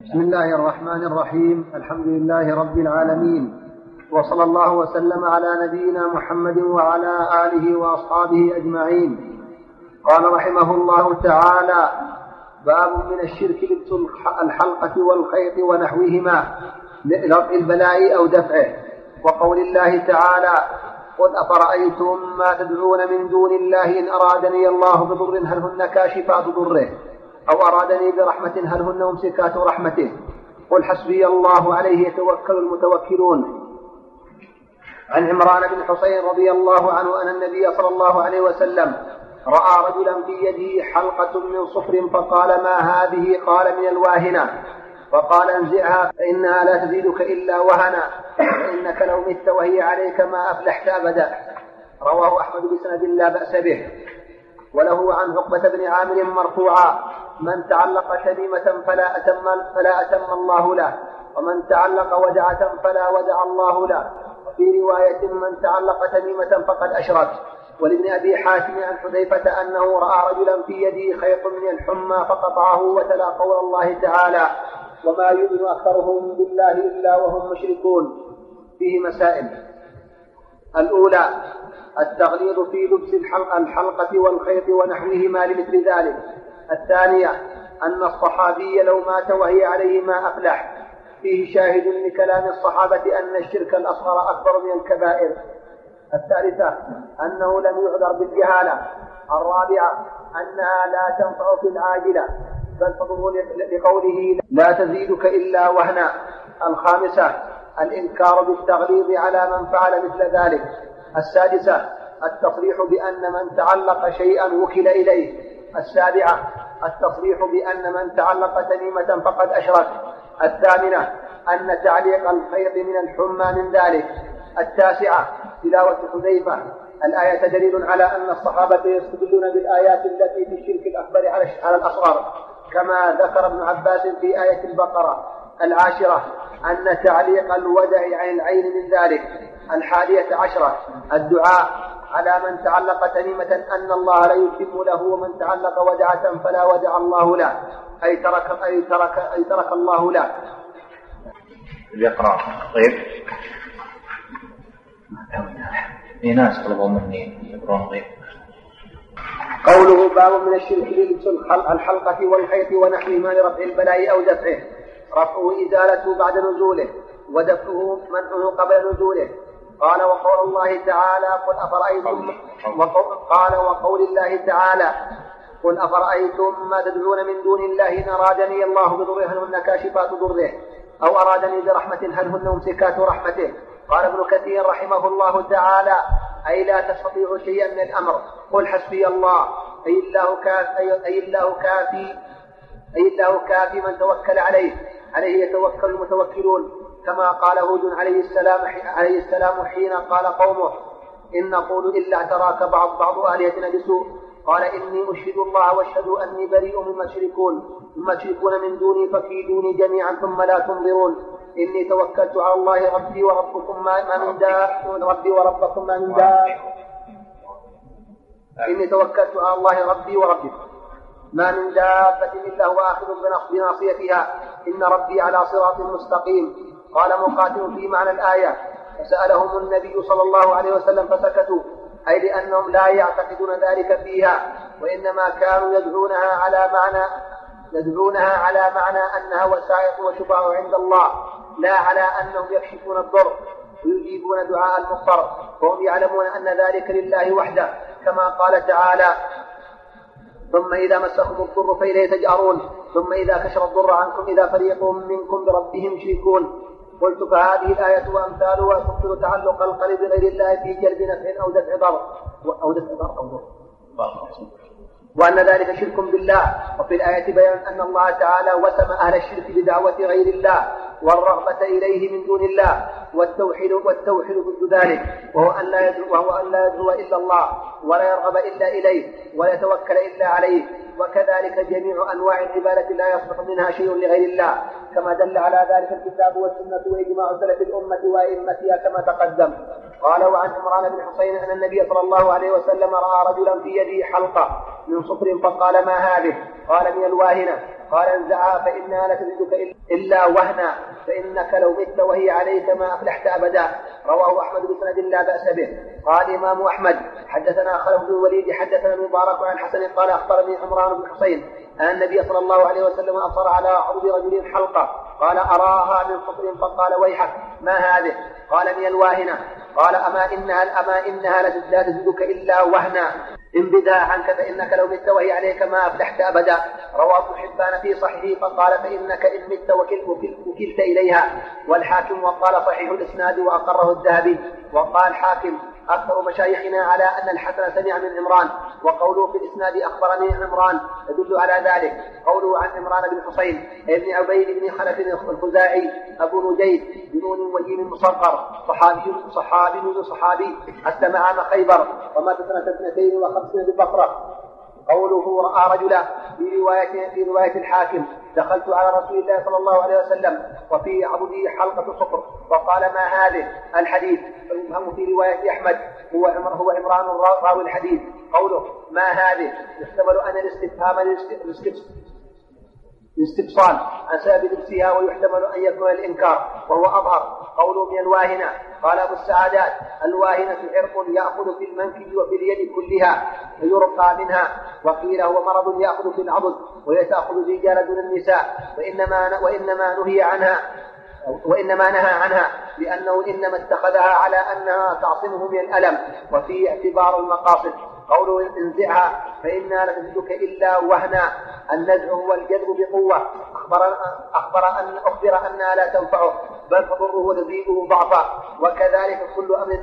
بسم الله الرحمن الرحيم. الحمد لله رب العالمين، وصلى الله وسلم على نبينا محمد وعلى آله وأصحابه أجمعين. قال رحمه الله تعالى: باب من الشرك لبس الحلقة والخيط ونحوهما لرفع البلاء أو دفعه. وقول الله تعالى: قل أفرأيتم ما تدعون من دون الله إن أرادني الله بضر هل هن كاشفات ضره أو أرادني برحمة هل هن ممسكات رحمته قل حسبي الله عليه يتوكل المتوكلون. عن عمران بن حسين رضي الله عنه أن النبي صلى الله عليه وسلم رأى رجلا في يده حلقة من صفر فقال: ما هذه؟ قال: من الواهنة. فقال: انزعها فإنها لا تزيدك إلا وهنا، فإنك لو مت وهي عليك ما أفلحت أبدا. رواه أحمد بسند لا بأس به. وله عن عقبة بن عامر مرفوعا: من تعلق تميمة فلا أتم الله له، ومن تعلق ودعة فلا ودع الله له. وفي رواية: من تعلق تميمة فقد أشرك. ولابن أبي حاتم عن حذيفة أنه رأى رجلا في يده خيط من الحمى فقطعه وتلا قول الله تعالى: وما يؤمن أكثرهم بالله إلا وهم مشركون. فيه مسائل: الأولى: التغليظ في لبس الحلقة والخيط ونحوهما لمثل ذلك. الثانية: أن الصحابي لو مات وهي عليه ما أفلح. فيه شاهد لكلام الصحابة أن الشرك الأصغر أكبر من الكبائر. الثالثة: أنه لم يعذر بالجهالة. الرابعة: أنها لا تنفع في العاجلة بل تضر لقوله: لا تزيدك إلا وهنا. الخامسة: الإنكار بالتغليظ على من فعل مثل ذلك. السادسة: التصريح بأن من تعلق شيئا وكل إليه. السابعة: التصريح بأن من تعلق تميمة فقد أشرك. الثامنة: أن تعليق الخيط من الحمى من ذلك. التاسعة: تلاوة حذيفة الآية دليل على أن الصحابة يستدلون بالآيات التي في الشرك الأكبر على الأصغر، كما ذكر ابن عباس في آية البقرة. العاشرة: أن تعليق الودع عن العين من ذلك. 11: الدعاء على من تعلق تميمة أن الله لا يتم له، ومن تعلق ودعة فلا ودع الله له، أي ترك الله له. يقرأ. طيب، في ناس طلبوا مني يقرأون. طيب. قوله: باب من الشرك لبس الحلقة والخيط ونحوهما لرفع البلاء أو دفعه. رفعه إزالته بعد نزوله، ودفعه منعه قبل نزوله. قال: وقول الله تعالى: قل أفرأيتم وقول الله تعالى: قل أفرأيتم ما تدعون من دون الله إن أرادني الله بضر هل هن كاشفات ضره أو أرادني برحمة هل هن ممسكات رحمته. قال ابن كثير رحمه الله تعالى: أي لا تستطيع شيئا من الأمر. قل حسبي الله، أي الله كافي من توكل عليه يتوكل المتوكلون. كما قال هود عليه السلام حين قال قومه: إن نقول إلا اعتراك بعض آلهتنا بسوء. قال: إني أشهد الله واشهدوا أني بريء مما تشركون من دوني فكيدوني جميعا ثم لا تنظرون. إني توكلت على الله ربي وربكم ما من دابة ربي وربكم ما من دابة. إني توكلت على الله ربي وربكم ما من دابة إلا هو آخذ بناصيتها إن ربي على صراط مستقيم. قال مقاتل في معنى الآية: فسألهم النبي صلى الله عليه وسلم فسكتوا، أي لأنهم لا يعتقدون ذلك فيها، وإنما كانوا يدعونها على معنى أنها وسائط وشفاء عند الله، لا على أنهم يكشفون الضر ويجيبون دعاء المضطر، وهم يعلمون أن ذلك لله وحده، كما قال تعالى: ثم إذا مسهم الضر فإليه تجأرون ثم إذا كشف الضر عنكم إذا فريق منكم بربهم يشركون. قلت: فهذه الآية وأمثالها تبطل تعلق القلب بغير الله في جلب نفع أو دفع ضر وأن ذلك شرك بالله. وفي الآية بيان أن الله تعالى وسم أهل الشرك بدعوة غير الله والرغبة إليه من دون الله، والتوحيد ضد ذلك، وهو أن لا يدعو إلا الله ولا يرغب إلا إليه ولا يتوكل إلا عليه. وكذلك جميع أنواع العبادة لا يصلح منها شيء لغير الله، كما دل على ذلك الكتاب والسنة وإجماع سلف الأمة وأئمتها كما تقدم. قال وعن عمران بن حسين أن النبي صلى الله عليه وسلم رأى رجلا في يده حلقة من صفر فقال ما هذه؟ قال من الواهنة. قال انزعها فإنها لا تزدك إلا وهنا فإنك لو مت وهي عليك ما أفلحت أبدا. رواه أحمد بسند لا بأس به. قال إمام أحمد حدثنا خلف بن الوليد حدثنا المبارك عن حسن قال أخبرني عمران بن حسين أن النبي صلى الله عليه وسلم أبصر على عرض رجل حلقة قال أراها من صفر فقال ويحك ما هذه؟ قال من الواهنة. قال أما إنها لا تزدك إلا وهنا إن بدها عنك فإنك لو مت وهي عليك ما أفلحت أبدا. رواه ابن حبان في صحيحه فقال فإنك إن مت وكلت إليها. والحاكم وقال صحيح الإسناد وأقره الذهبي. وقال حاكم أكثر مشايخنا على أن الحسن سمع من عمران وقوله في الإسناد أخبرني عمران يدل على ذلك. قوله عن عمران بن حسين ابن عبيد بن خلف الخزاعي أبو نجيد بنون وجيم مصغر صحابي أسلم عام خيبر ومات سنة 52 بالبصرة. قوله رأى رجلا في رواية الحاكم دخلت على رسول الله صلى الله عليه وسلم وفي عضده حلقة صفر فقال ما هذه؟ الحديث. فالمهم في رواية أحمد هو عمران راوي الحديث. قوله ما هذه يحتمل أن الاستفهام الاستفصال عن سبب لبسها ويحتمل أن يكون الإنكار وهو أظهر. قوله من الواهنة. قال أبو السعادات الواهنة عرق يأخذ في المنكب وفي اليد كلها فيرقى منها. وقيل هو مرض يأخذ في العضد ويتأخذ الرجال دون النساء وإنما نهى عنها لأنه إنما اتخذها على أنها تعصمه من الألم وفي اعتبار المقاصد. قوله انزعها فإنها لا تزدك إلا وهنا. النزع هو الجذب بقوة. أخبر أنها لا تنفعه بل تضره وتزيده ضعفا. وكذلك كل أمر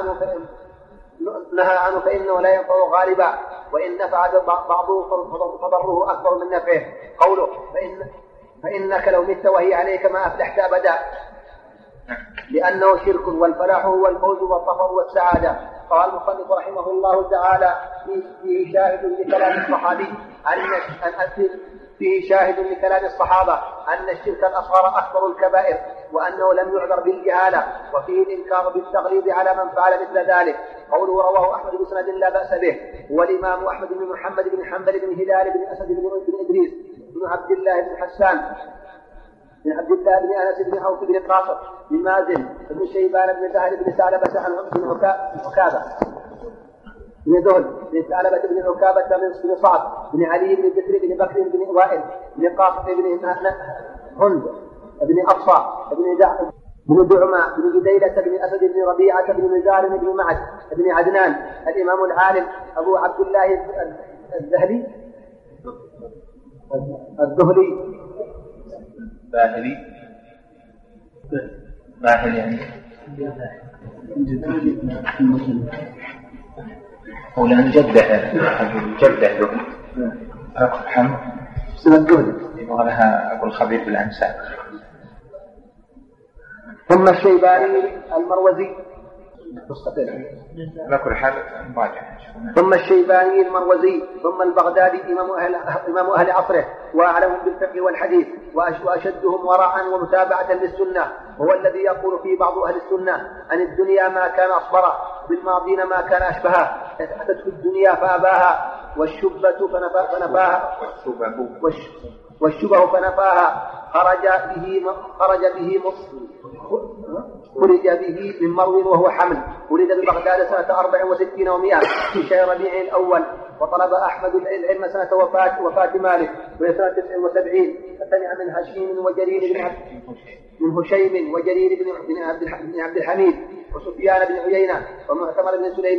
نهى عنه فإنه لا ينفع غالبا وإن نفع بعضه فضره أكبر من نفعه. قوله فإنك لو مت وهي عليك ما أفلحت أبدا لأنه شرك والفلاح هو الفوز والظفر والسعادة. قال المصنف رحمه الله تعالى فيه شاهد لكلام الصحابة أن الشرك الأصغر أكبر الكبائر وأنه لم يعذر بالجهالة وفيه الإنكار بالتغليظ على من فعل مثل ذلك. قوله رواه أحمد بسند لا بأس به. والإمام أحمد بن محمد بن حنبل بن هلال بن أسد بن إدريس بن عبد الله بن حسان بن عبد الله بن أنس بن عوف بن قاصر بن مازن بن شيبان بن سهل بن ثعلبة عن بن عكابة بن ذهل بن ثعلبة بن عكابة بن صعب بن علي بن بكر بن بكر بن وائل بن قاصر بن هند بن أبصى بن دعمة بن جديلة بن أسد بن ربيعة بن مزار بن معد بن عدنان الإمام العالم أبو عبد الله الذهلي باهلي يعني هو لأن جده له أقول سنة الدهلي يبغى لها أقول خبير بالأنساب. ثم الشيباني المروزي لكل حال مراجع. ثم الشيباني المروزي ثم البغدادي إمام أهل عصره وأعلمهم بالفقه والحديث وأشدهم وراء ومتابعة للسنة. هو الذي يقول في بعض أهل السنة عن الدنيا ما كان أصبره بالماضين ما كان أشبهها أتته الدنيا فأباها والشبه فنفاها خرج به من مرو وهو حمل. ولد ببغداد سنة 64 و100 في شهر ربيع الأول. وطلب أحمد العلم سنة وفاة مالك وهي سنة 79. فسمع من هشيم وجرير من هشيم وجرير بن عبد الحميد وسفيان بن عيينة ومعتمر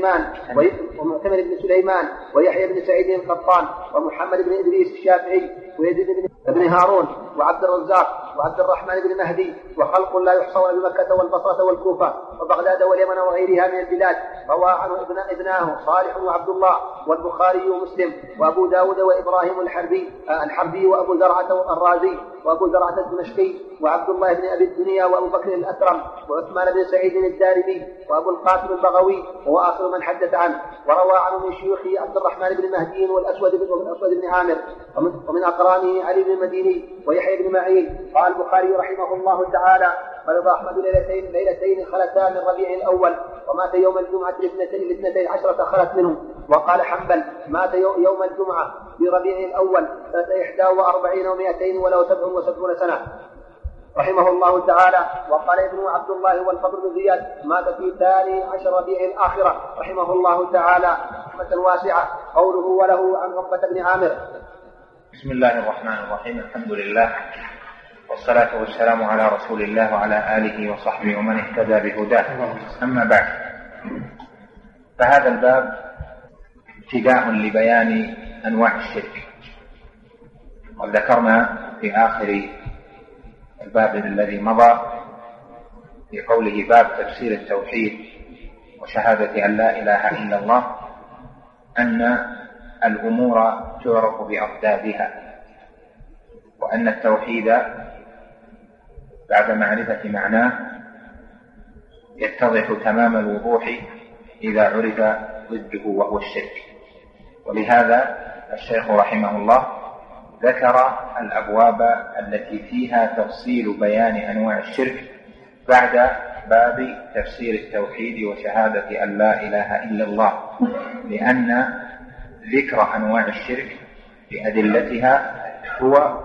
بن سليمان ويحيى بن سعيد القطان ومحمد بن إدريس الشافعي ويزيد بن هارون وعبد الرزاق وعبد الرحمن بن مهدي وخلق لا يحصون بمكة والبصرة والكوفة وبغداد واليمن وغيرها من البلاد. روى عنه ابناه صالح وعبد الله والبخاري ومسلم وأبو داود وإبراهيم الحربي وأبو زرعة الرازي وأبو زرعة الدمشقي وعبد الله بن أبي الدنيا وأبو بكر الأثرم وعثمان بن سعيد الدارمي وأبو القاسم البغوي وهو آخر من حدث عنه. وروى عنه من شيوخه عبد الرحمن بن مهدي والأسود بن عامر ومن أقرانه علي بن المديني ويحيى بن معين. قال البخاري رحمه الله تعالى: قال أحمد ليلتين خلتا من ربيع الأول ومات يوم الجمعة الاثنتين عشرة خلت منه. وقال حنبل مات يوم الجمعة في ربيع الأول سنة 41 و200 ولو 77 سنة رحمه الله تعالى. وقال ابن عبد الله والفضل بن زياد مات في 12 ربيع الآخرة رحمه الله تعالى رحمة واسعة. قوله وله عن عقبة بن عامر. بسم الله الرحمن الرحيم. الحمد لله والصلاة والسلام على رسول الله وعلى آله وصحبه ومن اهتدى بهداه. أما بعد، فهذا الباب ابتداء لبيان أنواع الشرك. وذكرنا في آخر الباب الذي مضى في قوله باب تفسير التوحيد وشهادة أن لا إله إلا الله أن الأمور تعرف بأضدادها، وأن التوحيد بعد معرفة معناه يتضح تمام الوضوح إذا عرف ضده وهو الشرك. ولهذا الشيخ رحمه الله ذكر الأبواب التي فيها تفصيل بيان أنواع الشرك بعد باب تفسير التوحيد وشهادة أن لا إله إلا الله، لأن ذكر أنواع الشرك بأدلتها هو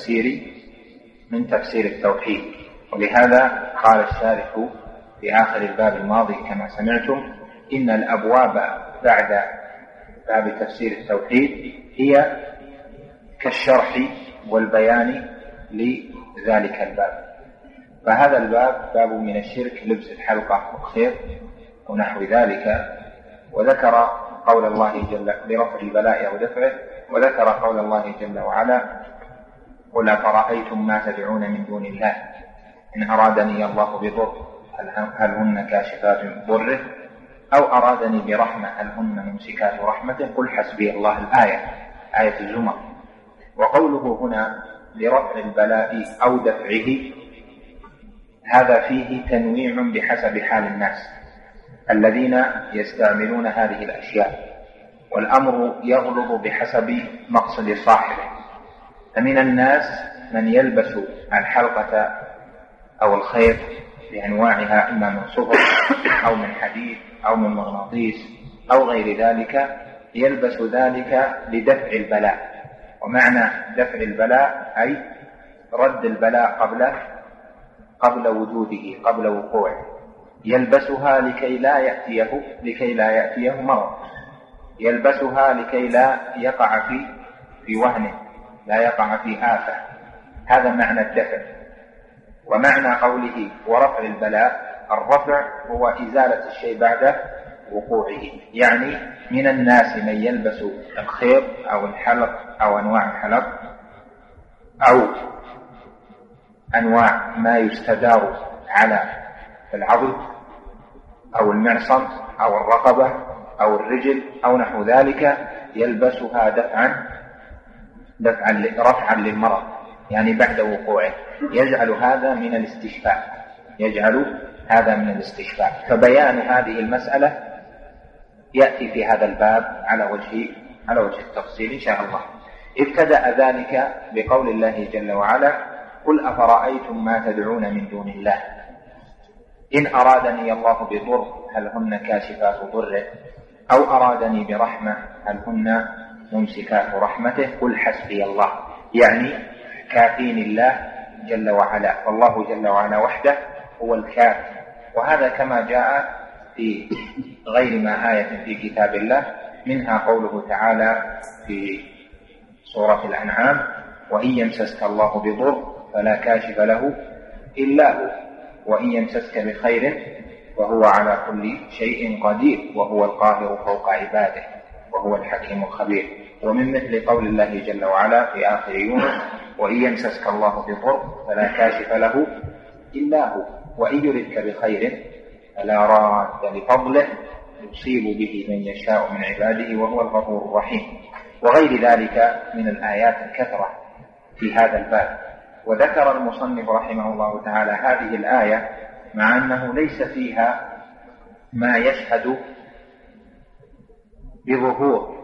من تفسير التوحيد. ولهذا قال الشارح في آخر الباب الماضي كما سمعتم إن الأبواب بعد باب تفسير التوحيد هي كالشرح والبيان لذلك الباب. فهذا الباب باب من الشرك لبس الحلقة والخير ونحو ذلك. وذكر قول الله جل برفع البلاء ودفعه، وذكر قول الله جل وعلا قل أفرأيتم ما تدعون من دون الله إن أرادني الله بضر هل هن كاشفات ضره أو أرادني برحمة هل هن ممسكات رحمته قل حسبي الله. الآية آية الزمر. وقوله هنا برفع البلاء أو دفعه هذا فيه تنويع بحسب حال الناس الذين يستعملون هذه الأشياء، والأمر يغلظ بحسب مقصد صاحبه. فمن الناس من يلبس الحلقة أو الخيط بأنواعها إما من صفر أو من حديد أو من مغناطيس أو غير ذلك، يلبس ذلك لدفع البلاء. ومعنى دفع البلاء أي رد البلاء قبل وجوده قبل وقوعه. يلبسها لكي لا يأتيه مرض، يلبسها لكي لا يقع في وهن، لا يقع في آفة. هذا معنى الدفع. ومعنى قوله ورفع البلاء الرفع هو إزالة الشيء بعد وقوعه. يعني من الناس من يلبس الخيط أو الحلق أو أنواع الحلق أو أنواع ما يستدار على العضد أو المعصم أو الرقبة أو الرجل أو نحو ذلك، يلبسها رفعا للمرض، يعني بعد وقوعه. يجعل هذا من الاستشفاء. فبيان هذه المسألة يأتي في هذا الباب على وجه التفصيل إن شاء الله. ابتدأ ذلك بقول الله جل وعلا قل أفرأيتم ما تدعون من دون الله إن أرادني الله بضر هل هن كاشفات ضره أو أرادني برحمة هل هن ممسكات رحمته قل حسبي الله. يعني كافين الله جل وعلا، والله جل وعلا وحده هو الكافي. وهذا كما جاء في غير ما آية في كتاب الله، منها قوله تعالى في سورة الأنعام وإن يمسسك الله بضر فلا كاشف له إلا هو وإن يمسسك بخير وهو على كل شيء قدير وهو القاهر فوق عباده وهو الحكيم الخبير. ومن مثل قول الله جل وعلا في آخر يونس وإن يمسسك الله بضر فلا كاشف له إلا هو وإن يردك بخير فلا راد لفضله يصيب به من يشاء من عباده وهو الغفور الرحيم. وغير ذلك من الآيات الكثرة في هذا الباب. وذكر المصنف رحمه الله تعالى هذه الآية مع أنه ليس فيها ما يشهد بظهور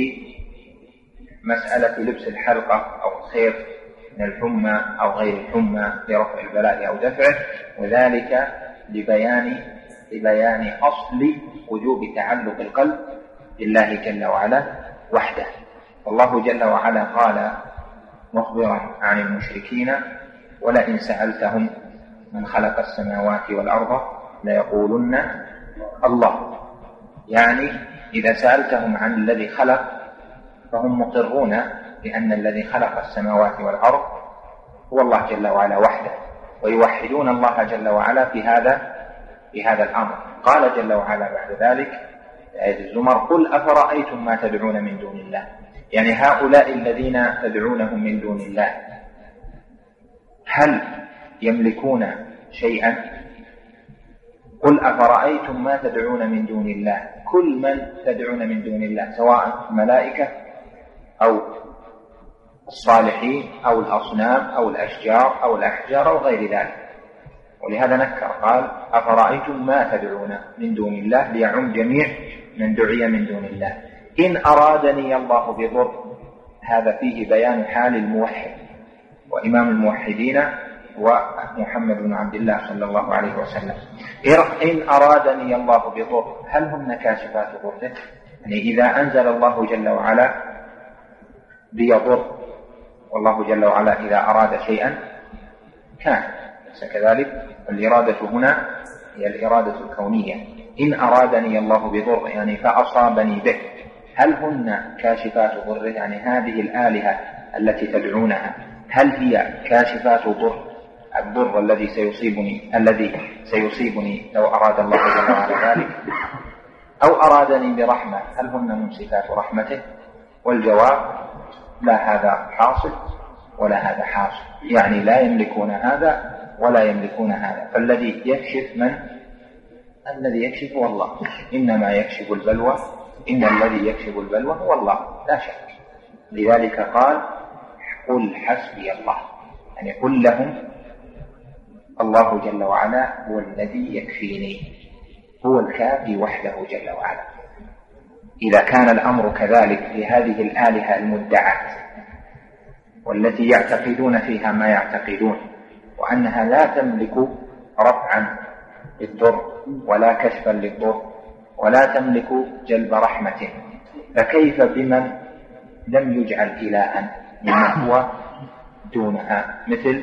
لمسألة لبس الحلقة أو الخيط من الحمى أو غير الحمى لرفع البلاء أو دفعه، وذلك لبيان ببيان أصل وجوب تعلق القلب بالله جل وعلا وحده. والله جل وعلا قال مخبرا عن المشركين: ولئن سألتهم من خلق السماوات والأرض ليقولن الله. يعني إذا سألتهم عن الذي خلق فهم مقرون بأن الذي خلق السماوات والأرض هو الله جل وعلا وحده، ويوحدون الله جل وعلا في هذا الأمر. قال جل وعلا بعد ذلك آية الزمر: قل أفرأيتم ما تدعون من دون الله. يعني هؤلاء الذين تدعونهم من دون الله هل يملكون شيئا؟ قل أفرأيتم ما تدعون من دون الله. كل من تدعون من دون الله سواء الملائكة أو الصالحين أو الأصنام أو الأشجار أو الأحجار أو غير ذلك. ولهذا نكر قال: أفرأيتم ما تدعون من دون الله، ليعم جميع من دعي من دون الله. إن أرادني الله بضر، هذا فيه بيان حال الموحد، وإمام الموحدين ومحمد بن عبد الله صلى الله عليه وسلم. إن أرادني الله بضر، هل هن كاشفات ضره؟ يعني إذا أنزل الله جل وعلا بيضر، والله جل وعلا إذا أراد شيئا كان، ليس كذلك؟ الإرادة هنا هي الإرادة الكونية. إن أرادني الله بضر يعني فأصابني به، هل هن كاشفات ضره؟ يعني هذه الآلهة التي تدعونها هل هي كاشفات الضر الذي سيصيبني لو أراد الله جل وعلا ذلك؟ أو أرادني برحمة، هل هن ممسكات رحمته؟ والجواب: لا هذا حاصل ولا هذا حاصل، يعني لا يملكون هذا ولا يملكون هذا. فالذي يكشف الذي يكشف هو الله. إنما يكشف البلوى، إن الذي يكشف البلوى هو الله لا شك. لذلك قال: قل حسبي الله، يعني قل لهم الله جل وعلا هو الذي يكفيني، هو الكافي وحده جل وعلا. إذا كان الأمر كذلك في هذه الآلهة المدعاة والتي يعتقدون فيها ما يعتقدون، وأنها لا تملك رفعا للضر ولا كشفا للضر ولا تملك جلب رحمة، فكيف بمن لم يجعل إلها مما هو دونها، مثل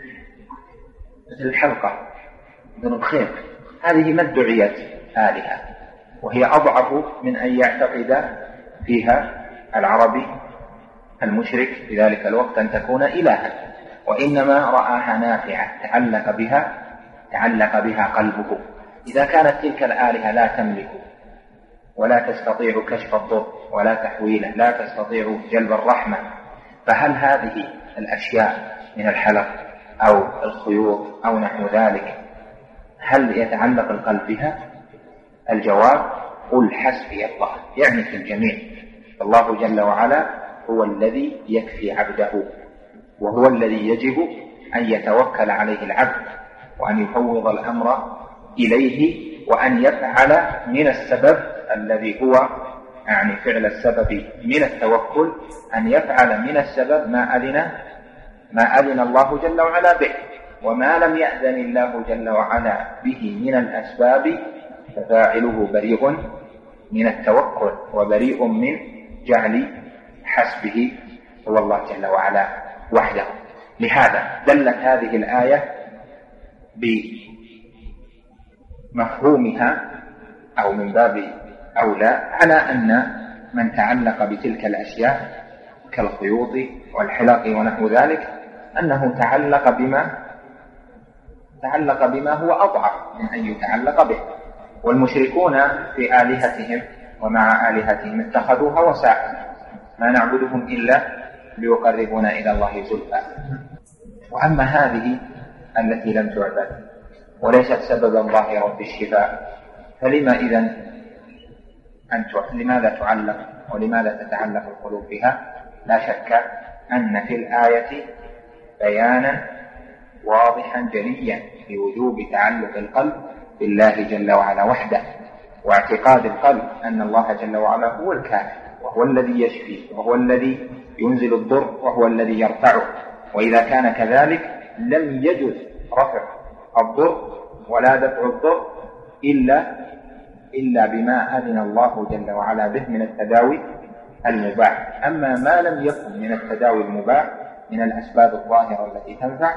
الحلقة، مثل الخيط؟ هذه ما ادعيت آلهة، وهي أضعف من أن يعتقد فيها العربي المشرك في ذلك الوقت أن تكون إلها، وإنما رآها نافعة تعلق بها قلبه. إذا كانت تلك الآلهة لا تملك ولا تستطيع كشف الضر ولا تحويله، لا تستطيع جلب الرحمة، فهل هذه الأشياء من الحلق أو الخيوط أو نحو ذلك هل يتعلق القلب بها؟ الجواب: قل حسبي الله، يعني في الجميع. الله جل وعلا هو الذي يكفي عبده، وهو الذي يجب أن يتوكل عليه العبد، وأن يفوض الأمر إليه، وأن يفعل من السبب الذي هو يعني فعل السبب من التوكل، أن يفعل من السبب ما أذن الله جل وعلا به، وما لم يأذن الله جل وعلا به من الأسباب ففاعله بريء من التوكل وبريء من جعل حسبه هو الله جل وعلا وحده. لهذا دلت هذه الآية بمفهومها أو من باب أولى على أن من تعلق بتلك الأشياء كالخيوط والحلق ونحو ذلك أنه تعلق بما هو أضعف من أن يتعلق به. والمشركون في آلهتهم ومع آلهتهم اتخذوها وسائل، ما نعبدهم إلا ليقربونا إلى الله زلفى. وأما هذه التي لم تعبد وليست سببا ظاهرا في الشفاء، لماذا تعلق ولماذا تتعلق القلوب بها؟ لا شك أن في الآية بيانا واضحا جليا بوجوب تعلق القلب بالله جل وعلا وحده، واعتقاد القلب أن الله جل وعلا هو الكافي، وهو الذي يشفي، وهو الذي ينزل الضر، وهو الذي يرفعه. وإذا كان كذلك لم يجوز رفع الضر ولا دفع الضر إلا بما أذن الله جل وعلا به من التداوي المباح. أما ما لم يكن من التداوي المباح من الأسباب الظاهرة التي تنفع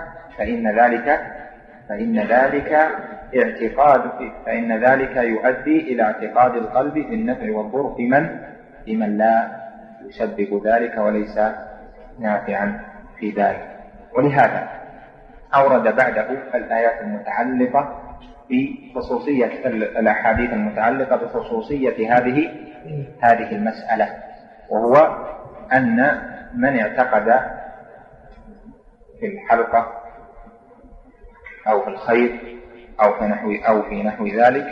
فإن ذلك يؤدي إلى اعتقاد القلب في النفع والضر في من لا يسبب ذلك وليس نافعا في ذلك. ولهذا أورد بعده الآيات المتعلقة بخصوصية الأحاديث المتعلقة بخصوصية هذه المسألة، وهو أن من اعتقد في الحلقة أو في الخيط أو في نحو ذلك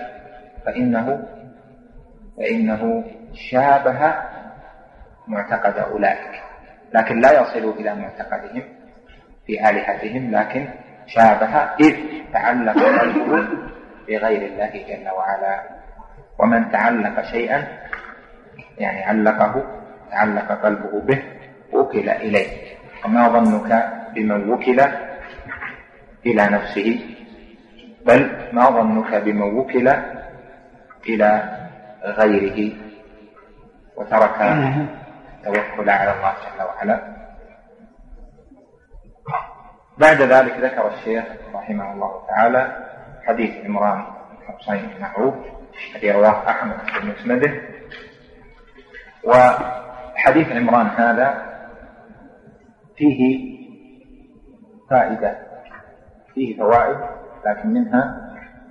فإنه شابه معتقد أولئك، لكن لا يصل إلى معتقدهم في آلهتهم، لكن شابه إذ تعلق قلبه بغير الله جل وعلا. ومن تعلق شيئا يعني تعلق قلبه به وكل إليه. وما ظنك بمن وكل إلى نفسه، بل ما ظنك بمن وكل إلى غيره وترك التوكل على الله جل وعلا. بعد ذلك ذكر الشيخ رحمه الله تعالى حديث عمران بن حسين المعروف الذي رواه أحمد في مسنده. وحديث عمران هذا فيه فوائد، لكن منها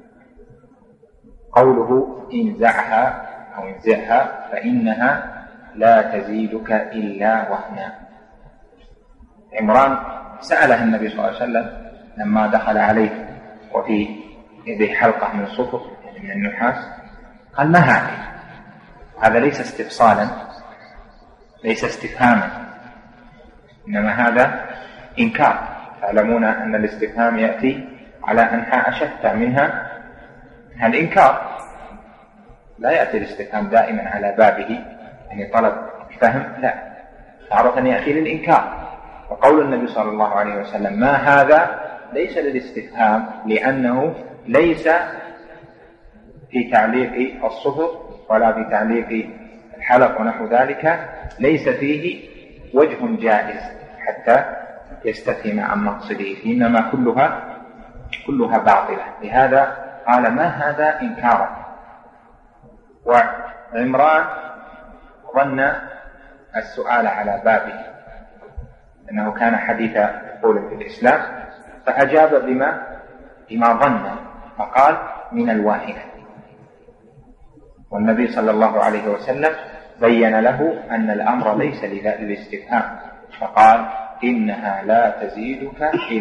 قوله انزعها أو انزعها فإنها لا تزيدك إلا وهنا. عمران سأله النبي صلى الله عليه وسلم لما دخل عليه وفي يده حلقة من صفر يعني من النحاس، قال: ما هذا ليس استفصالا، ليس استفهاما، إنما هذا إنكار. تعلمون أن الاستفهام يأتي على أنحاء شتى، منها الإنكار. لا يأتي الاستفهام دائما على بابه يعني طلب فهم، لا، تعرف أن يأتي للإنكار. وقول النبي صلى الله عليه وسلم ما هذا ليس للاستفهام، لأنه ليس في تعليق الصفر ولا في تعليق الحلق ونحو ذلك، ليس فيه وجه جائز حتى يستفهم عن مقصده، إنما كلها باطلة. لهذا قال ما هذا إنكارا. وعمران ظن السؤال على بابه أنه كان حديث دخول في الإسلام، فأجاب بما ظن، فقال من الواهنة. والنبي صلى الله عليه وسلم بين له أن الأمر ليس للاستفهام، فقال إنها لا تزيدك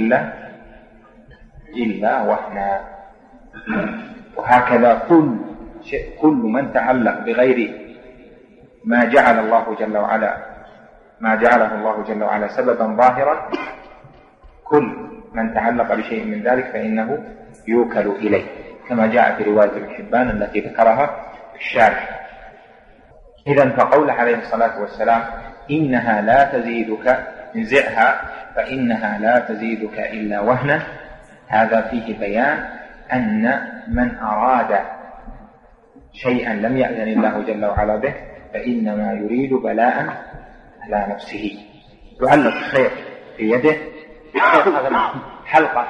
إلا وهنا. وهكذا كل من تعلق بغير ما جعله الله جل وعلا سببا ظاهرا، كل من تعلق بشيء من ذلك فإنه يوكل إليه، كما جاء في رواية ابن حبان التي ذكرها الشارح. إذن فقول عليه الصلاة والسلام إنها لا تزيدك، انزعها فإنها لا تزيدك إلا وهنا، هذا فيه بيان أن من أراد شيئا لم يأذن الله جل وعلا به فإنما يريد بلاء على نفسه. يعلق خير في يده، هذا حلقة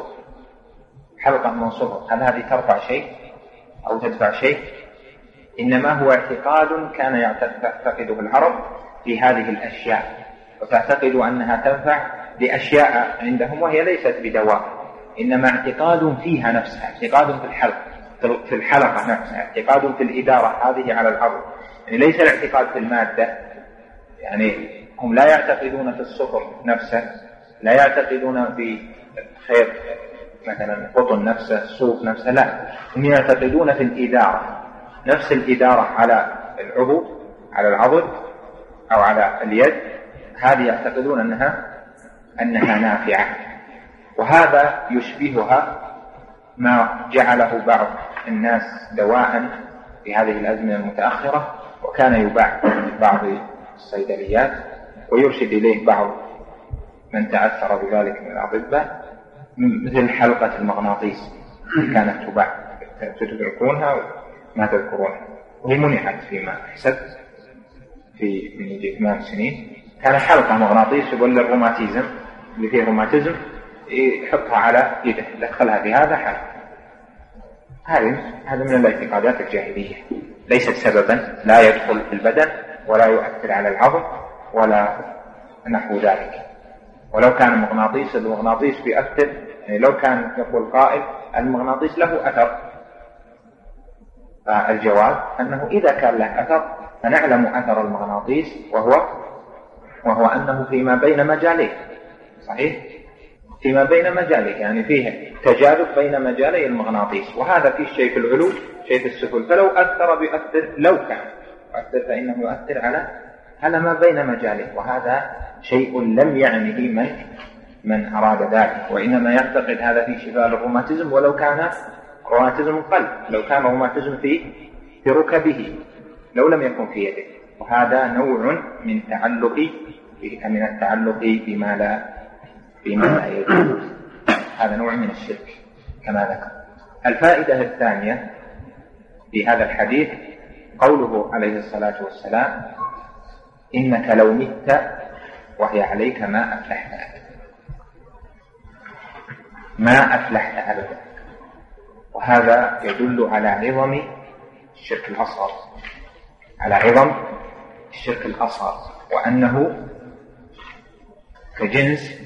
من صفر، هل هذه ترفع شيء أو تدفع شيء؟ إنما هو اعتقاد كان يعتقده العرب في هذه الأشياء، وتعتقد أنها تنفع لأشياء عندهم وهي ليست بدواء، إنما اعتقاد فيها نفسها، اعتقاد في الحلقة نفسها، اعتقاد في الإدارة هذه على الأرض، يعني ليس الاعتقاد في المادة. يعني هم لا يعتقدون في الصفر نفسه، لا يعتقدون في خير مثلا قطن نفسه، صوف نفسه، لا، هم يعتقدون في الإدارة، نفس الإدارة على العضد أو على اليد، هذه يعتقدون أنها نافعة. وهذا يشبهها ما جعله بعض الناس دواء في هذه الأزمنة المتأخرة، وكان يباع في بعض الصيدليات ويرشد إليه بعض من تأثر بذلك من الأطباء، مثل حلقة المغناطيس كانت تباع تدركونها ما تذكرونها، وهي منعت فيما حسبت من يجي 8 سنين. كان حلقة مغناطيس يقول للروماتيزم اللي فيه روماتيزم يحطها على يده، يدخلها في هذا حلقة. هذا من الاعتقادات الجاهلية، ليست سببا، لا يدخل في البدن ولا يؤثر على العظم ولا نحو ذلك. ولو كان المغناطيس بيأثر، يعني لو كان يقول قائل المغناطيس له أثر، فالجواب أنه إذا كان له أثر فنعلم أثر المغناطيس وهو أنه فيما بين مجاليه، صحيح؟ فيما بين مجاليه، يعني فيه تجاذب بين مجالي المغناطيس، وهذا فيه شيء في العلو شيء في السفل. فلو أثر بيؤثر، لو كان يؤثر فإنه يؤثر على ما بين مجاليه، وهذا شيء لم يعنه من أراد ذلك، وإنما يعتقد هذا في شفاء الروماتيزم، ولو كان روماتيزم قلب، لو كان روماتيزم في ركبه لو لم يكن في يده. وهذا نوع من التعلق بما لا يجوز، هذا نوع من الشرك كما ذكر. الفائدة الثانية في هذا الحديث قوله عليه الصلاة والسلام: إنك لو مت وهي عليك ما أفلحت أبدا. وهذا يدل على عظم الشرك الأصغر، وأنه كجنس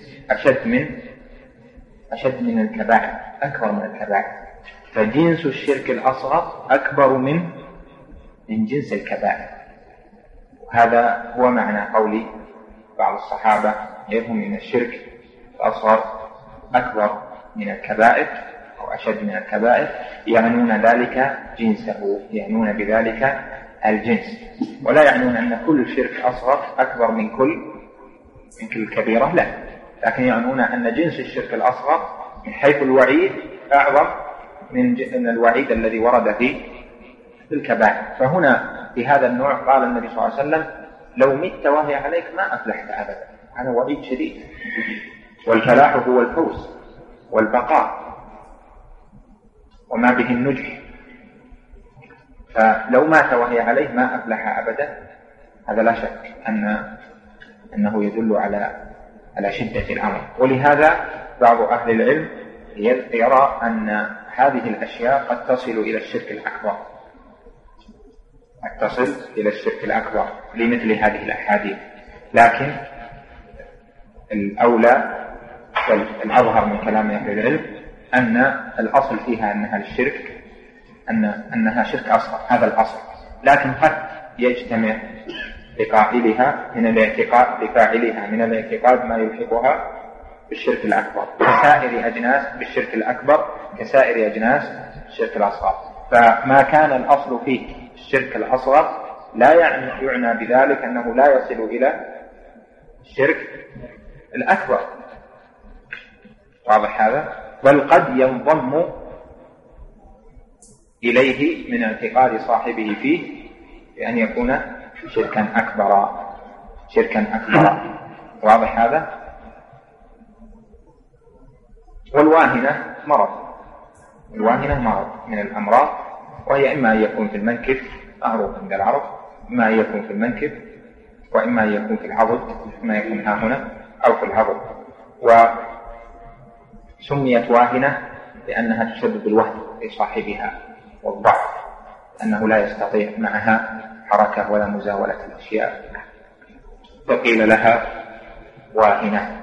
أشد من الكبائر، أكبر من الكبائر. فجنس الشرك الأصغر أكبر من جنس الكبائر. وهذا هو معنى قول بعض الصحابة: غيرهم من الشرك الأصغر أكبر من الكبائر أو أشد من الكبائر، يعنون ذلك جنسه، يعنون بذلك الجنس، ولا يعنون أن كل شرك أصغر أكبر من كل كبيرة، لا، لكن يعنون أن جنس الشرك الأصغر من حيث الوعيد أعظم من الوعيد الذي ورد في الكبائر. فهنا في هذا النوع قال النبي صلى الله عليه وسلم: لو مت وهي عليك ما أفلحت أبدا. هذا وعيد شديد، والفلاح هو الفوز والبقاء وما به النجح، فلو مات وهي عليه ما أفلح أبدا. هذا لا شك أنه يدل على شدة الأمر. ولهذا بعض أهل العلم يرى أن هذه الأشياء قد تصل إلى الشرك الأكبر لمثل هذه الأحاديث، لكن الأولى والأظهر من كلام أهل العلم أن الأصل فيها أنها للشرك، أنها شرك أصغر، هذا الأصل. لكن قد يجتمع لفاعلها من الاعتقاد ما يلحقها بالشرك الأكبر كسائر أجناس الشرك الأصغر. فما كان الأصل فيه الشرك الأصغر لا يعنى بذلك أنه لا يصل إلى الشرك الأكبر، واضح هذا؟ بل قد ينضم إليه من اعتقاد صاحبه فيه بأن يكون شركا أكبر، واضح هذا؟ والواهنة مرض من الأمراض، وهي إما أن يكون في المنكب معروف عند العرب، إما أن يكون في المنكب، وإما أن يكون في العضد، إما يكون ها هنا أو في العضد. وسميت واهنة لأنها تسبب الوهن لصاحبها والضعف، أنه لا يستطيع معها حركة ولا مزاولة الأشياء، فقيل لها واهنة.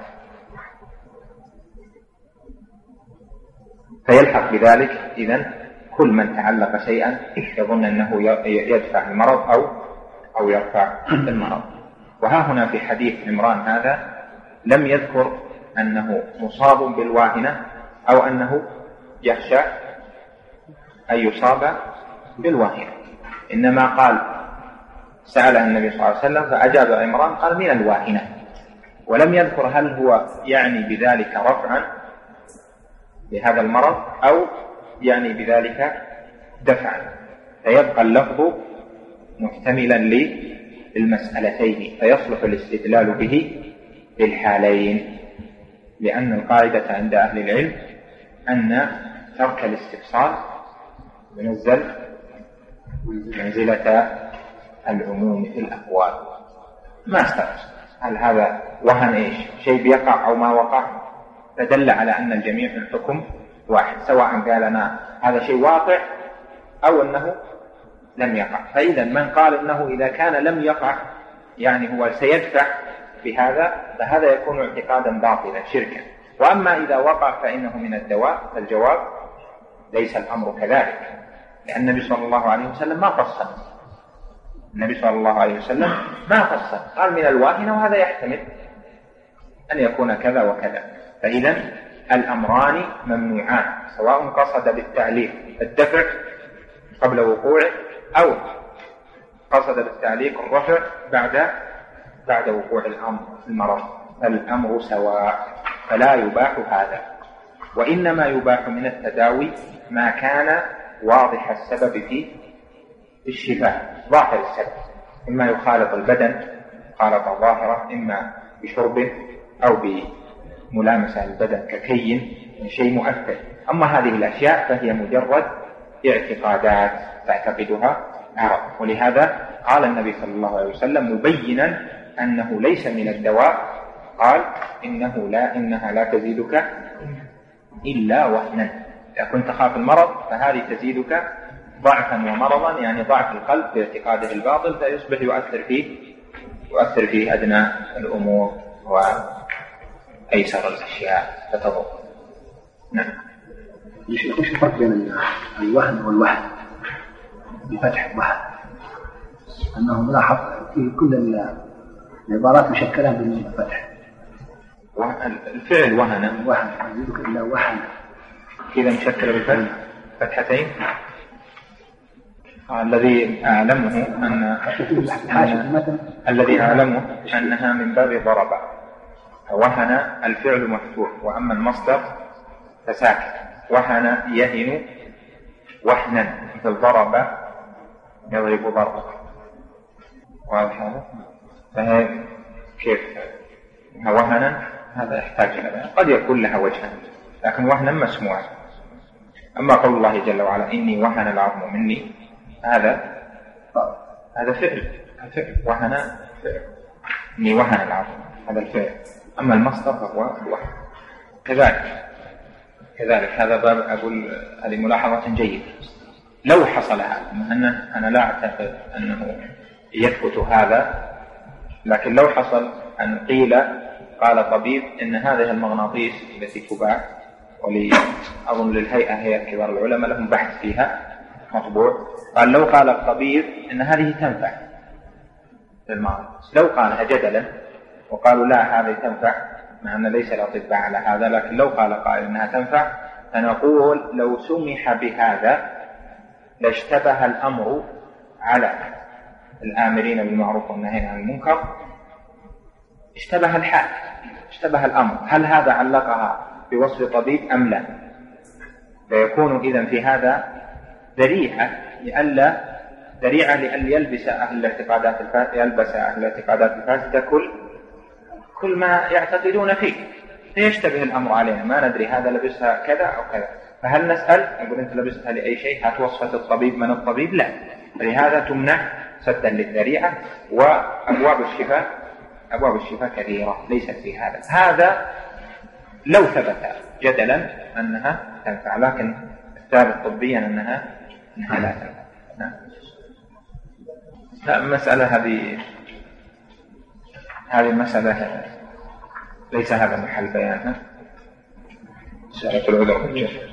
فيلحق بذلك إذن كل من تعلق شيئا يظن أنه يدفع المرض أو يرفع المرض. وها هنا في حديث عمران هذا لم يذكر أنه مصاب بالواهنة أو أنه يخشى أن يصاب بالواهنة، إنما قال سأله النبي صلى الله عليه وسلم فأجاب عمران قال: من الواهنة، ولم يذكر هل هو يعني بذلك رفعا لهذا المرض أو يعني بذلك دفعا، فيبقى اللفظ محتملا للمسألتين، فيصلح الاستدلال به بالحالين، لأن القاعدة عند أهل العلم أن ترك الاستفصال ينزل منزلة العموم في الأقوال. ما استقر هل هذا وهن إيش شيء بيقع أو ما وقع، فدل على أن الجميع في الحكم واحد، سواء قال أنا هذا شيء واقع أو أنه لم يقع. فإذا من قال أنه إذا كان لم يقع يعني هو سيدفع بهذا، فهذا يكون اعتقادا باطلا شركا. وأما إذا وقع فإنه من الدواء، فالجواب ليس الأمر كذلك، لأن النبي صلى الله عليه وسلم ما فصل. النبي صلى الله عليه وسلم ما فصل، قال من الواهنة، وهذا يحتمل أن يكون كذا وكذا. فإذا الأمران ممنوعان، سواء قصد بالتعليق الدفع قبل وقوعه أو قصد بالتعليق الرفع بعد وقوع المرض، الأمر سواء، فلا يباح هذا. وإنما يباح من التداوي ما كان واضح السبب في الشفاء، ظاهر السبب، إما يخالط البدن خالطة ظاهرة، إما بشرب أو بملامسة البدن ككي شيء مؤثر. أما هذه الأشياء فهي مجرد اعتقادات تعتقدها عرب. ولهذا قال النبي صلى الله عليه وسلم مبينا أنه ليس من الدواء، قال إنها لا تزيدك إلا وهنا. إذا كنت تخاف المرض فهذه تزيدك ضعفا ومرضا، يعني ضعف القلب باعتقاده الباطل، فيصبح يؤثر في أدنى الأمور وأيسر الأشياء فتضر. نعم. وش الفرق بين الوهن والوهن بفتح الوهن؟ أنه ملاحظ في كل العبارات مشكلة بالفتح. الفعل وهن يزيدك إلا وهن إذا مشكل بالفتح فتحتين. الذي أعلمه أنها من باب ضرب. وهن الفعل مفتوح، وأما المصدر فساكن. وهن يهن وهنا، مثل ضرب يضرب ضربا. واضح هذا؟ فهي كيف وهنا؟ هذا يحتاج إلى قد يكون لها وجها، لكن وهنا مسموع. أما قول الله جل وعلا إني وهن العظم مني، هذا فعل وهن فعل، إني وهن العظم، هذا الفعل. أما المصدر فهو الوهن. كذلك هذا باب أقول هذه ملاحظة جيدة. لو حصل هذا، أنا لا أعتقد أنه يثبت هذا، لكن لو حصل أن قال طبيب إن هذه المغناطيس التي تباع، أظن للهيئة هي كبار العلماء لهم بحث فيها مطبوع، قال لو قال الطبيب إن هذه تنفع للمغناطيس، لو قالها جدلا وقالوا لا هذه تنفع، مع أن ليس الأطباء على هذا، لكن لو قال إنها تنفع، فنقول لو سمح بهذا لاشتبه الأمر على الآمرين بالمعروف والنهي عن المنكر، اشتبه الحال، اشتبه الأمر، هل هذا علقها بوصف طبيب أم لا؟ فيكون إذن في هذا ذريعة لأن يلبس أهل الاعتقادات الفاسدة كل ما يعتقدون فيه، فيشتبه الأمر علينا، ما ندري هذا لبسها كذا أو كذا، فهل نسأل أقول أنت لبستها لأي شيء؟ هات وصفة الطبيب من الطبيب؟ لا. فلهذا تمنع سدا للذريعة. وأبواب الشفاء كثيرة ليست في هذا لو ثبت جدلا أنها تنفع، لكن الثابت طبيا أنها لا تنفع. المسألة هذه المسألة ليس هذا محل بيانها. مسألة العذر والجهل.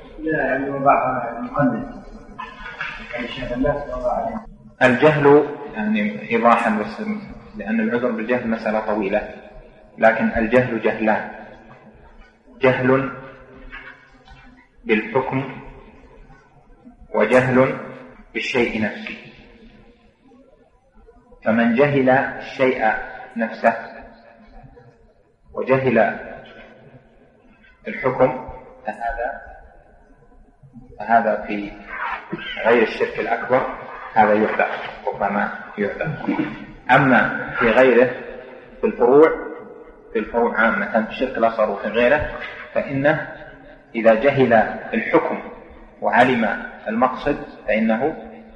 الجهل يعني إيضاحا بس، لأن العذر بالجهل مسألة طويلة، لكن الجهل جهلان: جهل بالحكم، وجهل بالشيء نفسه. فمن جهل الشيء نفسه وجهل الحكم فهذا في غير الشرك الأكبر، هذا يعذر، ربما يعذر. أما في غيره في الفروع عامة، في الشرك الأصغر وفي غيره، فإنه إذا جهل الحكم وعلم المقصد فإنه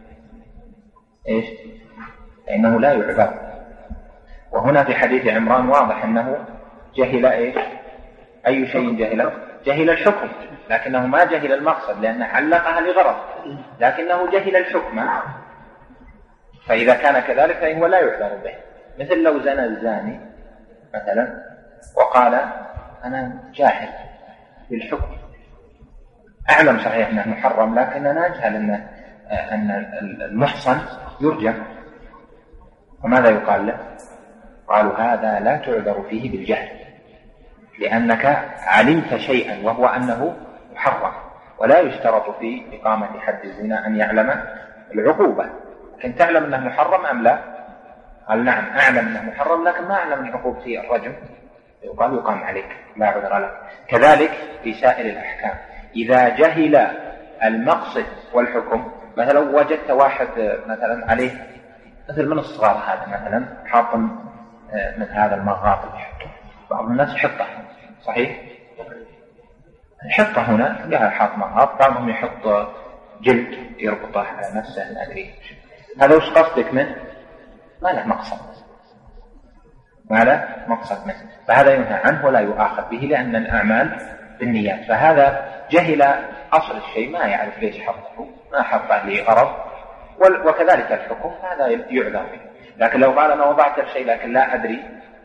فإنه لا يعذر. وهنا في حديث عمران واضح أنه جهل أي شيء جهل الحكم، لكنه ما جهل المقصد لأنه علقها لغرض، لكنه جهل الحكم. فإذا كان كذلك فإنه لا يعذر به. مثل لو زنى الزاني مثلا وقال أنا جاهل بالحكم، أعلم صحيح أنه محرم لكننا نجهل أن المحصن يرجم، وماذا يقال له؟ قالوا هذا لا تعذر فيه بالجهل، لأنك علمت شيئا وهو أنه محرم، ولا يشترط في إقامة حد الزنا أن يعلم العقوبة، لكن تعلم أنه محرم أم لا؟ قال نعم أعلم أنه محرم لكن ما أعلم العقوبة في الرجم، يقال يقام عليك لا عذر لك. كذلك في سائر الأحكام إذا جهل المقصد والحكم، مثلا وجدت واحد مثلا عليه مثل من الصغار هذا مثلا حاطم من هذا المغاط اللي يحطه بعض الناس يحطه صحيح، يحطه هنا لها حاط مغاط، بعضهم يحط جلد يربطه على نفسه لا أدري هذا وش قصدك منه؟ ما له مقصد، ما له مقصد منه، فهذا ينهى عنه ولا يؤاخذ به لأن الأعمال بالنيات. فهذا جهل أصل الشيء ما يعرف ليش حطه، ما حطه لغرض، وكذلك الحكم هذا يعذر به. لكن لو قال أنا وضعت الشيء لكن لا أدري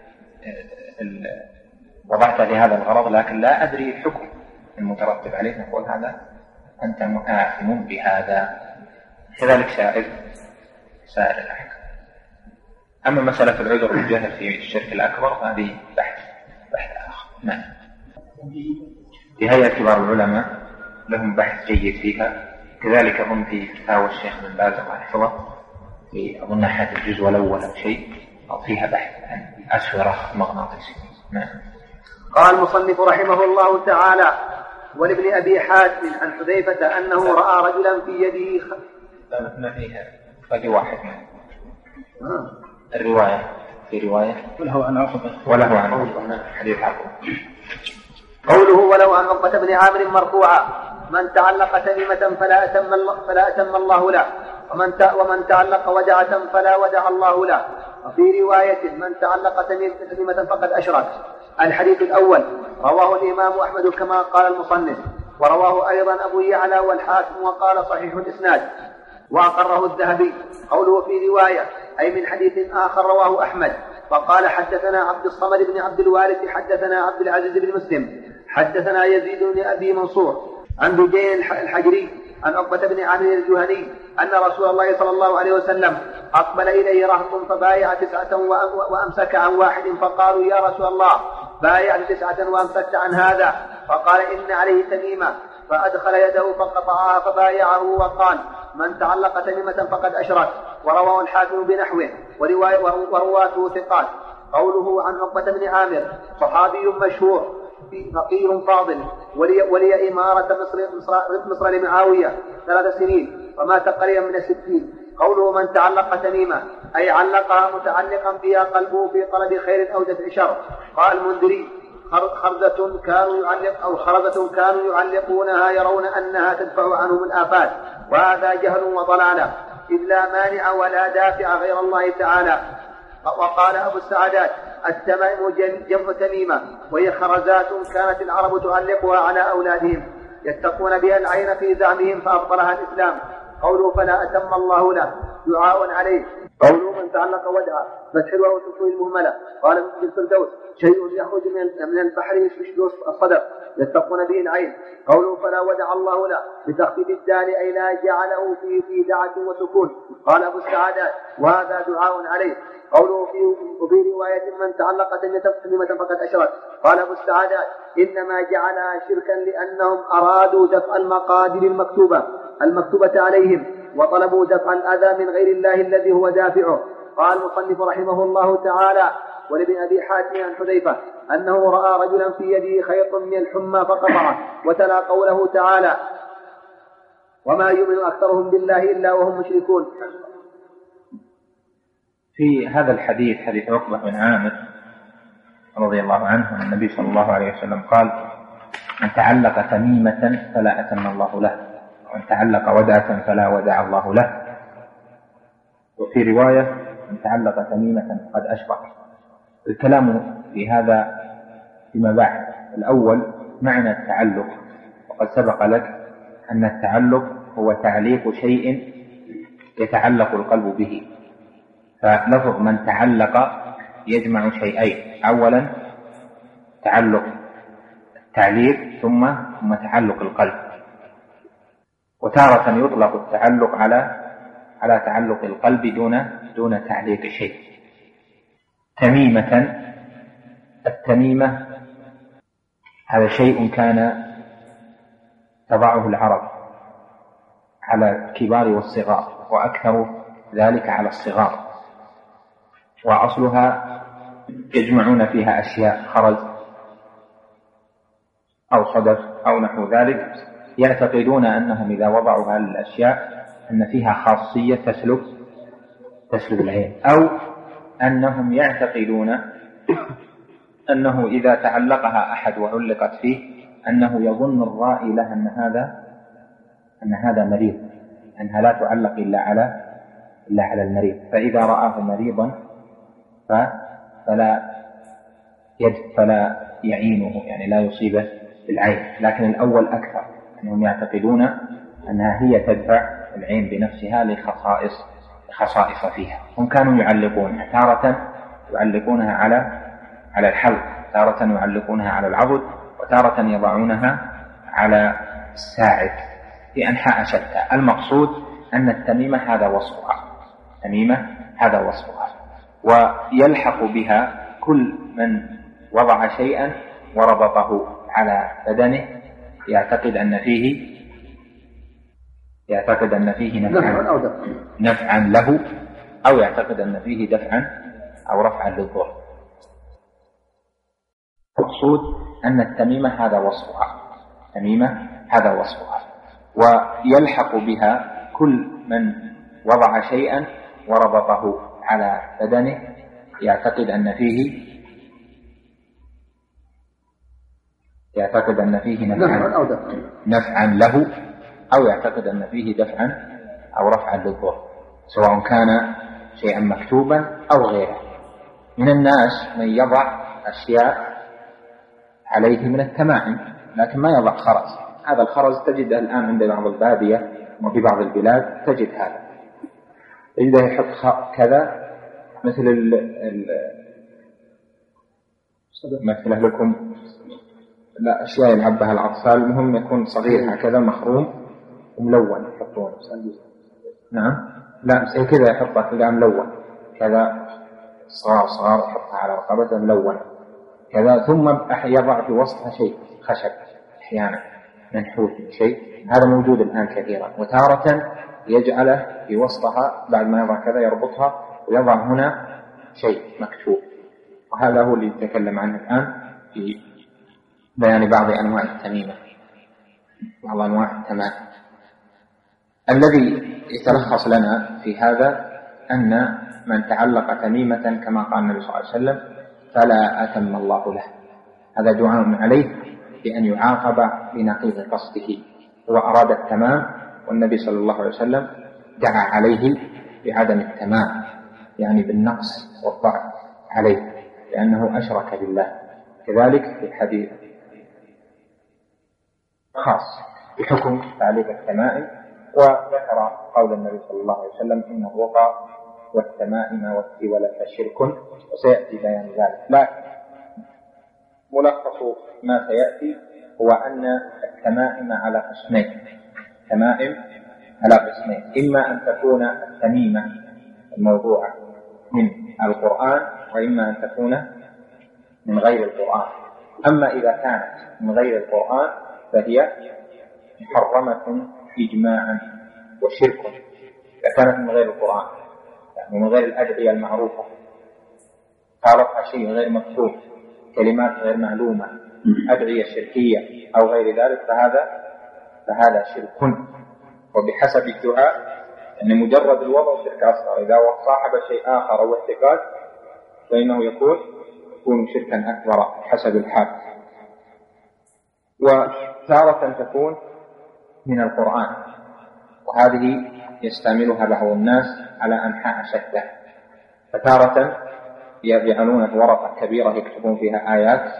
وضعته لهذا الغرض لكن لا أدري الحكم المترتب عليه، نقول هذا أنت مآثم بهذا. كذلك سائر الأحكام. أما مسألة العذر بالجهل في الشرك الأكبر هذه بحث آخر. نعم. في هيئة كبار العلماء لهم بحث جيد فيها، كذلك أظن في فتاوى الشيخ بن باز الله يحفظه في أظن ناحية الجزء الأول أو شيء، أو فيها بحث عن أسورة مغناطيسية. نعم. قال المصنف رحمه الله تعالى: ولابن أبي حاتم عن حذيفة أنه رأى رجلا في يده لا فيها فدي واحد الرواية في رواية وله عن حديث عقبة. قوله ولو عن عقبة بن عامر مرفوعا: من تعلق تميمة فلا أتم الله له، ومن تعلق ودعة فلا ودع الله له. وفي رواية: من تعلق تميمة فقد أشرك. الحديث الأول رواه الإمام أحمد كما قال المصنف، ورواه أيضا أبو يعلى والحاكم وقال صحيح الإسناد وأقره الذهبي. قوله في رواية أي من حديث آخر رواه أحمد، فقال حدثنا عبد الصمد بن عبد الوارث حدثنا عبد العزيز بن مسلم حدثنا يزيد بن أبي منصور عن بجين الحجري عن عقبة بن عامر الجهني أن رسول الله صلى الله عليه وسلم أقبل إليه رهط فبايع 9 وأمسك عن واحد، فقالوا يا رسول الله بايعت 9 وأمسكت عن هذا، فقال إن عليه تميمة، فأدخل يده فقطعها فبايعه وقال من تعلق تميمة فقد أشرك. ورواه الحاكم بنحوه ورواته ثقات. قوله عن عقبة بن عامر صحابي مشهور فقير فاضل، ولي إمارة مصر لمعاوية 3 سنين ومات قريبا من 60. قوله من تعلق تميمة أي علقها متعلقا بها قلبه في طلب خير أو دفع شر. قال المنذري خرزة كانوا يعلقونها يرون أنها تدفع عنهم الآفات، وهذا جهل وضلالة، إذ لا مانع ولا دافع غير الله تعالى. وقال أبو السعدات التمائم جمع تميمة، وهي خرزات كانت العرب تعلقها على أولادهم يتقون بها العين في زعمهم فأبطلها الإسلام. قوله فلا أتم الله له دعاء عليه. قوله من تعلق ودعا فتح الواو تكون المهملة. قال ابن الفردوس شيء يخرج من البحر يشبه الصدر يتقون به العين. قوله فلا ودع الله له بتخفيف الدال أي لا جعله في دعة وسكون. قال أبو السعادات وهذا دعاء عليه. قوله في رواية من تعلق تميمة فقد أشرك. قال أبو السعادات إنما جعلها شركا لأنهم أرادوا دفع المقادير المكتوبة عليهم وطلبوا دفع الأذى من غير الله الذي هو دافعه. قال المصنف رحمه الله تعالى: ولابن أبي حاتم عن حذيفة أنه رأى رجلا في يده خيط من الحمى فقطعه، وتلا قوله تعالى: وما يؤمن أكثرهم بالله إلا وهم مشركون. في هذا الحديث حديث عقبة بن عامر رضي الله عنه النبي صلى الله عليه وسلم قال: من تعلق تميمة فلا أتم الله له. ومن تعلق ودعة فلا ودع الله له. وفي رواية من تعلق تميمة فقد أشرك. الكلام في هذا فيما بعد. الأول معنى التعلق، وقد سبق لك أن التعلق هو تعليق شيء يتعلق القلب به. فلفظ من تعلق يجمع شيئين: أولا تعلق التعليق ثم تعلق القلب. وتارة يطلق التعلق على تعلق القلب دون تعليق شيء. تميمة، التميمة هذا شيء كان تضعه العرب على الكبار والصغار، وأكثر ذلك على الصغار، وأصلها يجمعون فيها أشياء: خرز أو صدف أو نحو ذلك. يعتقدون أنهم إذا وضعوا هذه الأشياء أن فيها خاصية تسلب العين، أو أنهم يعتقدون أنه إذا تعلقها أحد وعلقت فيه أنه يظن الرائي له أن هذا مريض، أنها لا تعلق إلا على المريض، فإذا رآه مريضا فلا يعينه، يعني لا يصيبه بالعين. لكن الأول أكثر، أنهم يعتقدون أنها هي تدفع العين بنفسها لخصائص فيها. هم كانوا يعلقونها، تارة يعلقونها على الحلق، تارة يعلقونها على العضد، وتارة يضعونها على الساعد في أنحاء شتى. المقصود أن التميمة هذا وصفها، ويلحق بها كل من وضع شيئا وربطه على بدنه يعتقد أن فيه نفعا له، أو يعتقد أن فيه دفعا أو رفعا للضر. المقصود أن التميمة هذا وصفها، ويلحق بها كل من وضع شيئا وربطه على بدنه يعتقد أن فيه نفعا له، أو يعتقد أن فيه دفعا أو رفعا للضر، سواء كان شيئا مكتوبا أو غيره. من الناس من يضع أشياء عليه من التمائم، لكن ما يضع خرز. هذا الخرز تجده الآن عند بعض البادية وفي بعض البلاد، تجد هذا، تجده يحط كذا مثل لكم أشياء يلعبها الأطفال، المهم يكون صغير هكذا مخروم وملون يحطونه. نعم، لا زي كذا يحطها كذا ملون كذا، صغار يحطها على رقبته ملون كذا، ثم يضع في وسطها شيء خشب أحيانا منحوت شيء. هذا موجود الآن كثيرا. وتارة يجعله في وسطها بعد ما يضع كذا يربطها ويضع هنا شيء مكتوب. وهذا هو اللي يتكلم عنه الآن في بيان بعض أنواع التميمة، بعض أنواع التمائم. الذي يتلخص لنا في هذا أن من تعلق تميمة كما قال النبي صلى الله عليه وسلم فلا أتم الله له. هذا دعاء عليه بأن يعاقب بنقيض قصده. هو أراد التمام، والنبي صلى الله عليه وسلم دعا عليه بعدم التمام، يعني بالنقص والضعف عليه، لأنه أشرك بالله. كذلك في حديث خاص بحكم تعليق التمائم، وذكر قول النبي صلى الله عليه وسلم إن الرقى والتمائم والتولة شرك، وسيأتي بيان ذلك. لكن ملخص ما سيأتي هو أن التمائم على قسمين. إما أن تكون التميمة الموضوعة من القرآن، وإما أن تكون من غير القرآن. أما إذا كانت من غير القرآن فهي محرمة إجماعا وشرك. إذا كانت من غير القرآن، يعني من غير الأدعية المعروفة، قالتها شيء غير مكتوب، كلمات غير معلومة، أدعية شركية أو غير ذلك، فهذا شرك. وبحسب الدعاء أن مجرد الوضع شرك أصغر. إذا صاحب شيء آخر أو اعتقاد فإنه يكون شركا أكبر حسب الحال. وتارة تكون من القرآن، وهذه يستعملها بعض الناس على أنحاء شتى. فتارة يجعلون ورقة كبيرة يكتبون فيها آيات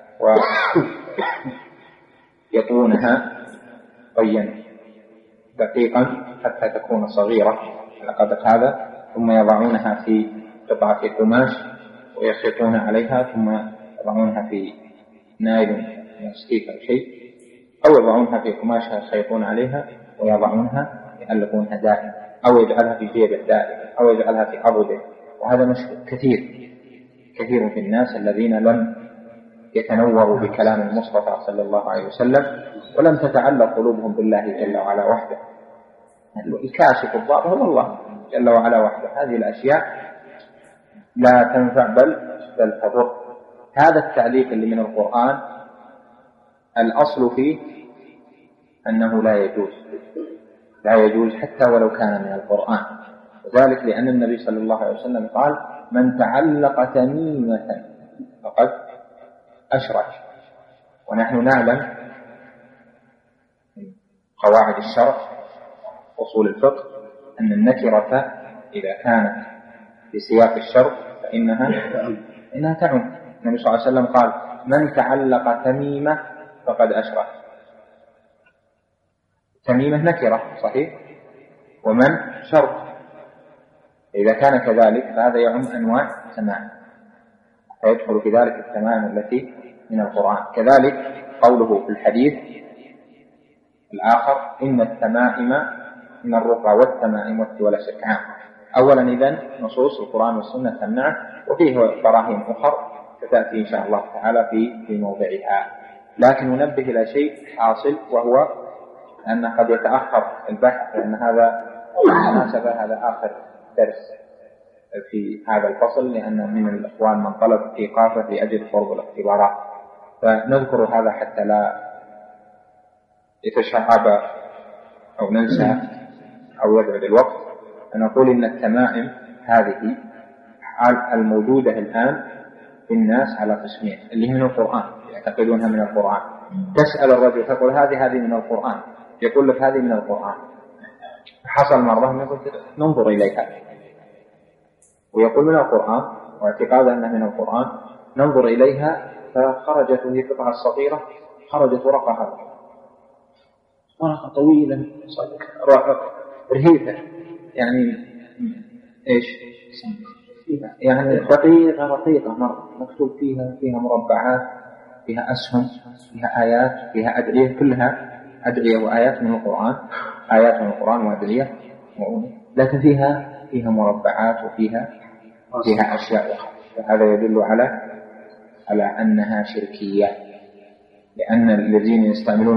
ويطوونها طيا دقيقا حتى تكون صغيرة على قدر هذا، ثم يضعونها في قطعة قماش ويخيطون عليها، ثم يضعونها في نايلون لاستيك أو شيء، أو يضعونها في قماشها يخيطون عليها ويضعونها يعلقونها دائما، أو يجعلها في جيبه دائما، أو يجعلها في عضده. وهذا مشكل كثير في الناس الذين لم يتنوروا بكلام المصطفى صلى الله عليه وسلم، ولم تتعلق قلوبهم بالله جل وعلا وحده. الكاشف الضار هو الله جل وعلا وحده. هذه الأشياء لا تنفع بل تضر. هذا التعليق اللي من القرآن الأصل فيه أنه لا يجوز حتى ولو كان من القرآن، وذلك لأن النبي صلى الله عليه وسلم قال: من تعلق تميمة فقد أشرك. ونحن نعلم من قواعد الشرع أصول الفقه أن النكرة إذا كانت في سياق الشرط فإنها تعم. النبي صلى الله عليه وسلم قال: من تعلق تميمة فقد أشرك. تميمة نكرة صحيح، ومن شرط. إذا كان كذلك فهذا يعم أنواع التمائم، فيدخل في ذلك التمائم التي من القرآن. كذلك قوله في الحديث الآخر: إن التمائم من الرقى والتمائم ولا شك عام. أولا إذن نصوص القرآن والسنة تمنعه، وفيه براهين أخر ستأتي إن شاء الله تعالى في موضعها. لكن ننبه إلى شيء حاصل، وهو أن قد يتأخر البحث، لأن هذا مناسبة هذا آخر درس في هذا الفصل، لأن من الإخوان من طلب إيقافه لأجل قرب الاختبارات، فنذكر هذا حتى لا يتشعب أو ننسى أو يبعد الوقت. فنقول إن التمائم هذه الموجودة الآن في الناس على قسمين، اللي هي من القرآن يعتقدونها من القرآن. تسأل الرجل تقول هذه من القرآن، يقول لك هذه من القرآن. حصل مرة يقول ننظر إليها، ويقول من القرآن، واعتقاده أنها من القرآن. ننظر إليها فخرجت وهي قطعة صغيرة، خرجت ورقة طويلة رهيفة، يعني إيش يعني رقيقة مرة، مكتوب فيها مربعات، فيها أسهم، فيها آيات، فيها أدعية، كلها أدعية وآيات من القرآن، آيات من القرآن وأدعية، لكن فيها مربعات وفيها أشياء أخرى. فهذا يدل على أنها شركية، لأن الذين يستعملون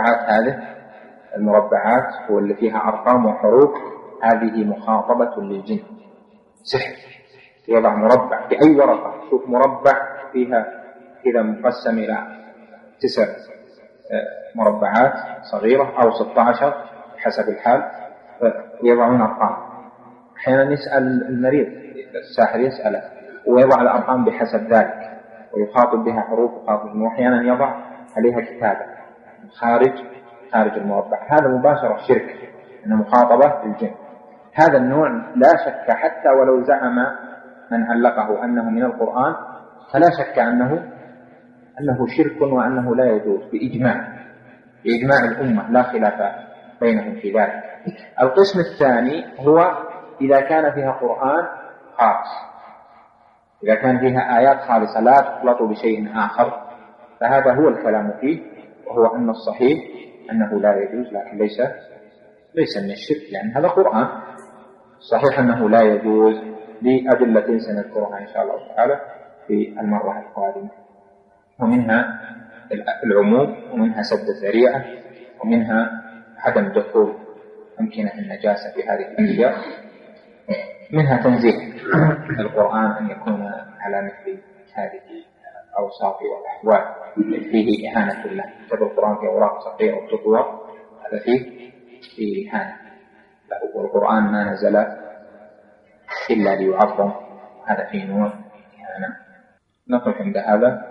المربعات هو اللي فيها أرقام وحروف، هذه مخاطبة للجن، سحر. يضع مربع في أي ورقة، شوف مربع فيها إذا مقسم إلى 9 مربعات صغيرة أو 16 حسب الحال، ويضعون أرقام. أحيانا يسأل المريض، الساحر يسأله ويضع الأرقام بحسب ذلك، ويخاطب بها حروف، وأحيانا يضع عليها كتابة خارج المربع. هذا مباشرة شرك، أنه مخاطبة للجن. هذا النوع لا شك حتى ولو زعم من علقه أنه من القرآن، فلا شك أنه شرك وأنه لا يجوز بإجماع الأمة، لا خلاف بينهم في ذلك. القسم الثاني هو إذا كان فيها قرآن خالص، إذا كان فيها آيات خالصة لا تخلط بشيء آخر، فهذا هو الكلام فيه، وهو أن الصحيح أنه لا يجوز، لكن ليس من الشرك، لأن هذا قرآن. صحيح أنه لا يجوز لأدلة سنذكرها إن شاء الله تعالى في المرة القادمة، ومنها العموم، ومنها سد الذريعة، ومنها عدم دخول أمكنة النجاسة في هذه الأشياء، منها تنزيه القرآن أن يكون على مثل هذه الأوصاف والأحوال فيه إهانة له. كتب القرآن في أوراق صغيرة وتطور، هذا فيه إهانة له، والقرآن ما نزل إلا ليعظم، هذا فيه نوع إهانة. نقف عند هذا.